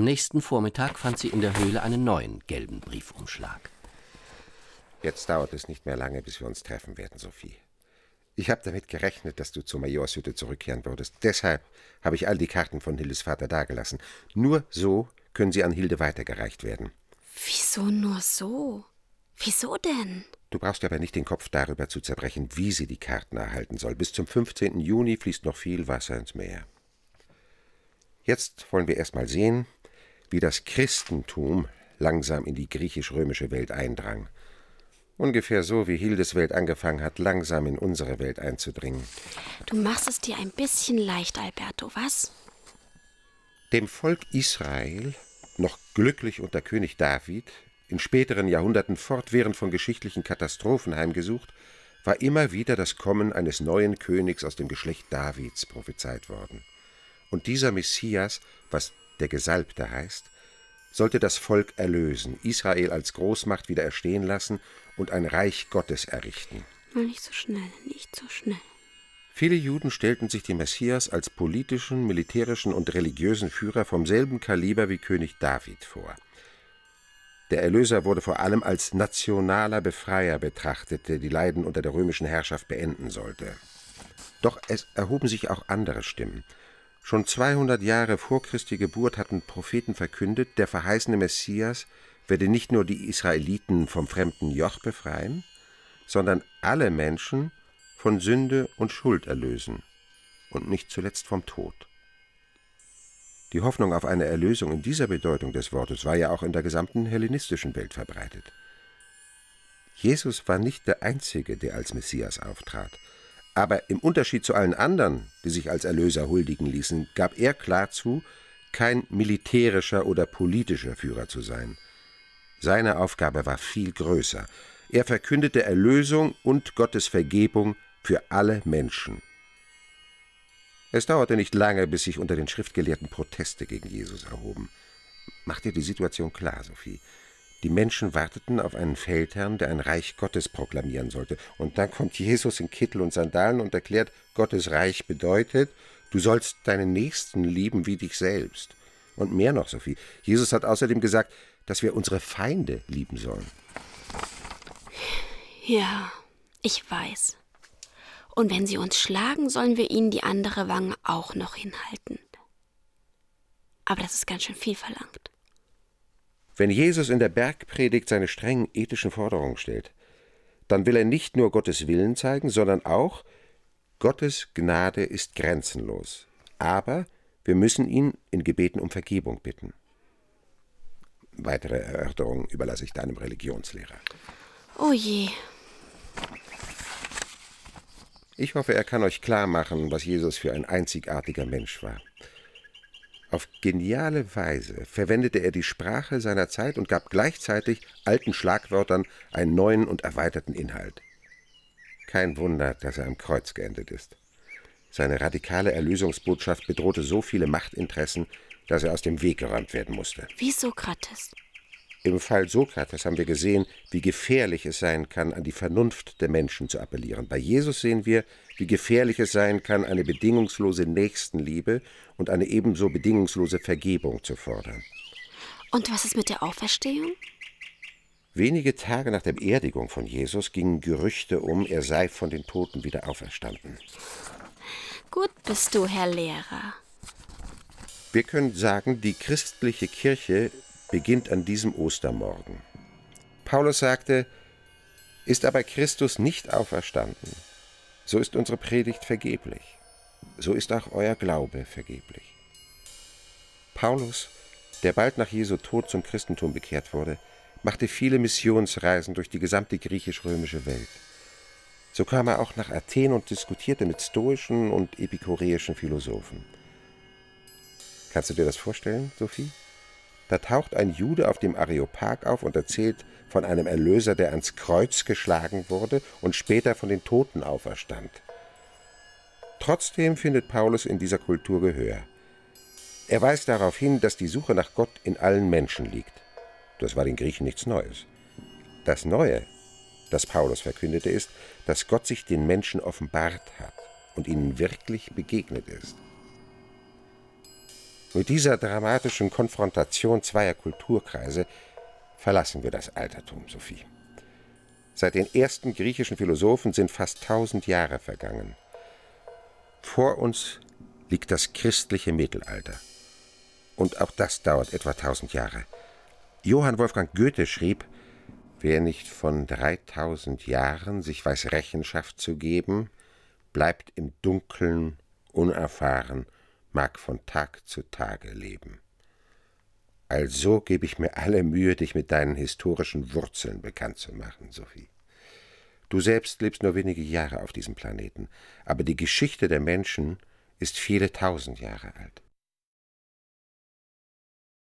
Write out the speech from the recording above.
Am nächsten Vormittag fand sie in der Höhle einen neuen gelben Briefumschlag. Jetzt dauert es nicht mehr lange, bis wir uns treffen werden, Sophie. Ich habe damit gerechnet, dass du zur Majorshütte zurückkehren würdest. Deshalb habe ich all die Karten von Hildes Vater dagelassen. Nur so können sie an Hilde weitergereicht werden. Wieso nur so? Wieso denn? Du brauchst aber nicht den Kopf darüber zu zerbrechen, wie sie die Karten erhalten soll. Bis zum 15. Juni fließt noch viel Wasser ins Meer. Jetzt wollen wir erst mal sehen, wie das Christentum langsam in die griechisch-römische Welt eindrang. Ungefähr so, wie Hildes Welt angefangen hat, langsam in unsere Welt einzudringen. Du machst es dir ein bisschen leicht, Alberto, was? Dem Volk Israel, noch glücklich unter König David, in späteren Jahrhunderten fortwährend von geschichtlichen Katastrophen heimgesucht, war immer wieder das Kommen eines neuen Königs aus dem Geschlecht Davids prophezeit worden. Und dieser Messias, was der Gesalbte heißt, sollte das Volk erlösen, Israel als Großmacht wieder erstehen lassen und ein Reich Gottes errichten. Nicht so schnell, nicht so schnell. Viele Juden stellten sich den Messias als politischen, militärischen und religiösen Führer vom selben Kaliber wie König David vor. Der Erlöser wurde vor allem als nationaler Befreier betrachtet, der die Leiden unter der römischen Herrschaft beenden sollte. Doch es erhoben sich auch andere Stimmen. Schon 200 Jahre vor Christi Geburt hatten Propheten verkündet, der verheißene Messias werde nicht nur die Israeliten vom fremden Joch befreien, sondern alle Menschen von Sünde und Schuld erlösen und nicht zuletzt vom Tod. Die Hoffnung auf eine Erlösung in dieser Bedeutung des Wortes war ja auch in der gesamten hellenistischen Welt verbreitet. Jesus war nicht der Einzige, der als Messias auftrat. Aber im Unterschied zu allen anderen, die sich als Erlöser huldigen ließen, gab er klar zu, kein militärischer oder politischer Führer zu sein. Seine Aufgabe war viel größer. Er verkündete Erlösung und Gottes Vergebung für alle Menschen. Es dauerte nicht lange, bis sich unter den Schriftgelehrten Proteste gegen Jesus erhoben. Mach dir die Situation klar, Sophie. Die Menschen warteten auf einen Feldherrn, der ein Reich Gottes proklamieren sollte. Und dann kommt Jesus in Kittel und Sandalen und erklärt, Gottes Reich bedeutet, du sollst deinen Nächsten lieben wie dich selbst. Und mehr noch, Sophie. Jesus hat außerdem gesagt, dass wir unsere Feinde lieben sollen. Ja, ich weiß. Und wenn sie uns schlagen, sollen wir ihnen die andere Wange auch noch hinhalten. Aber das ist ganz schön viel verlangt. Wenn Jesus in der Bergpredigt seine strengen ethischen Forderungen stellt, dann will er nicht nur Gottes Willen zeigen, sondern auch, Gottes Gnade ist grenzenlos. Aber wir müssen ihn in Gebeten um Vergebung bitten. Weitere Erörterungen überlasse ich deinem Religionslehrer. Oh je. Ich hoffe, er kann euch klar machen, was Jesus für ein einzigartiger Mensch war. Auf geniale Weise verwendete er die Sprache seiner Zeit und gab gleichzeitig alten Schlagwörtern einen neuen und erweiterten Inhalt. Kein Wunder, dass er am Kreuz geendet ist. Seine radikale Erlösungsbotschaft bedrohte so viele Machtinteressen, dass er aus dem Weg geräumt werden musste. Wie Sokrates. Im Fall Sokrates haben wir gesehen, wie gefährlich es sein kann, an die Vernunft der Menschen zu appellieren. Bei Jesus sehen wir, wie gefährlich es sein kann, eine bedingungslose Nächstenliebe und eine ebenso bedingungslose Vergebung zu fordern. Und was ist mit der Auferstehung? Wenige Tage nach der Beerdigung von Jesus gingen Gerüchte um, er sei von den Toten wieder auferstanden. Gut bist du, Herr Lehrer. Wir können sagen, die christliche Kirche beginnt an diesem Ostermorgen. Paulus sagte, ist aber Christus nicht auferstanden, so ist unsere Predigt vergeblich, so ist auch euer Glaube vergeblich. Paulus, der bald nach Jesu Tod zum Christentum bekehrt wurde, machte viele Missionsreisen durch die gesamte griechisch-römische Welt. So kam er auch nach Athen und diskutierte mit stoischen und epikureischen Philosophen. Kannst du dir das vorstellen, Sophie? Da taucht ein Jude auf dem Areopag auf und erzählt von einem Erlöser, der ans Kreuz geschlagen wurde und später von den Toten auferstand. Trotzdem findet Paulus in dieser Kultur Gehör. Er weist darauf hin, dass die Suche nach Gott in allen Menschen liegt. Das war den Griechen nichts Neues. Das Neue, das Paulus verkündete, ist, dass Gott sich den Menschen offenbart hat und ihnen wirklich begegnet ist. Mit dieser dramatischen Konfrontation zweier Kulturkreise verlassen wir das Altertum, Sophie. Seit den ersten griechischen Philosophen sind fast 1000 Jahre vergangen. Vor uns liegt das christliche Mittelalter. Und auch das dauert etwa 1000 Jahre. Johann Wolfgang Goethe schrieb, wer nicht von 3000 Jahren sich weiß Rechenschaft zu geben, bleibt im Dunkeln unerfahren, mag von Tag zu Tage leben. Also gebe ich mir alle Mühe, dich mit deinen historischen Wurzeln bekannt zu machen, Sophie. Du selbst lebst nur wenige Jahre auf diesem Planeten, aber die Geschichte der Menschen ist viele 1000 Jahre alt.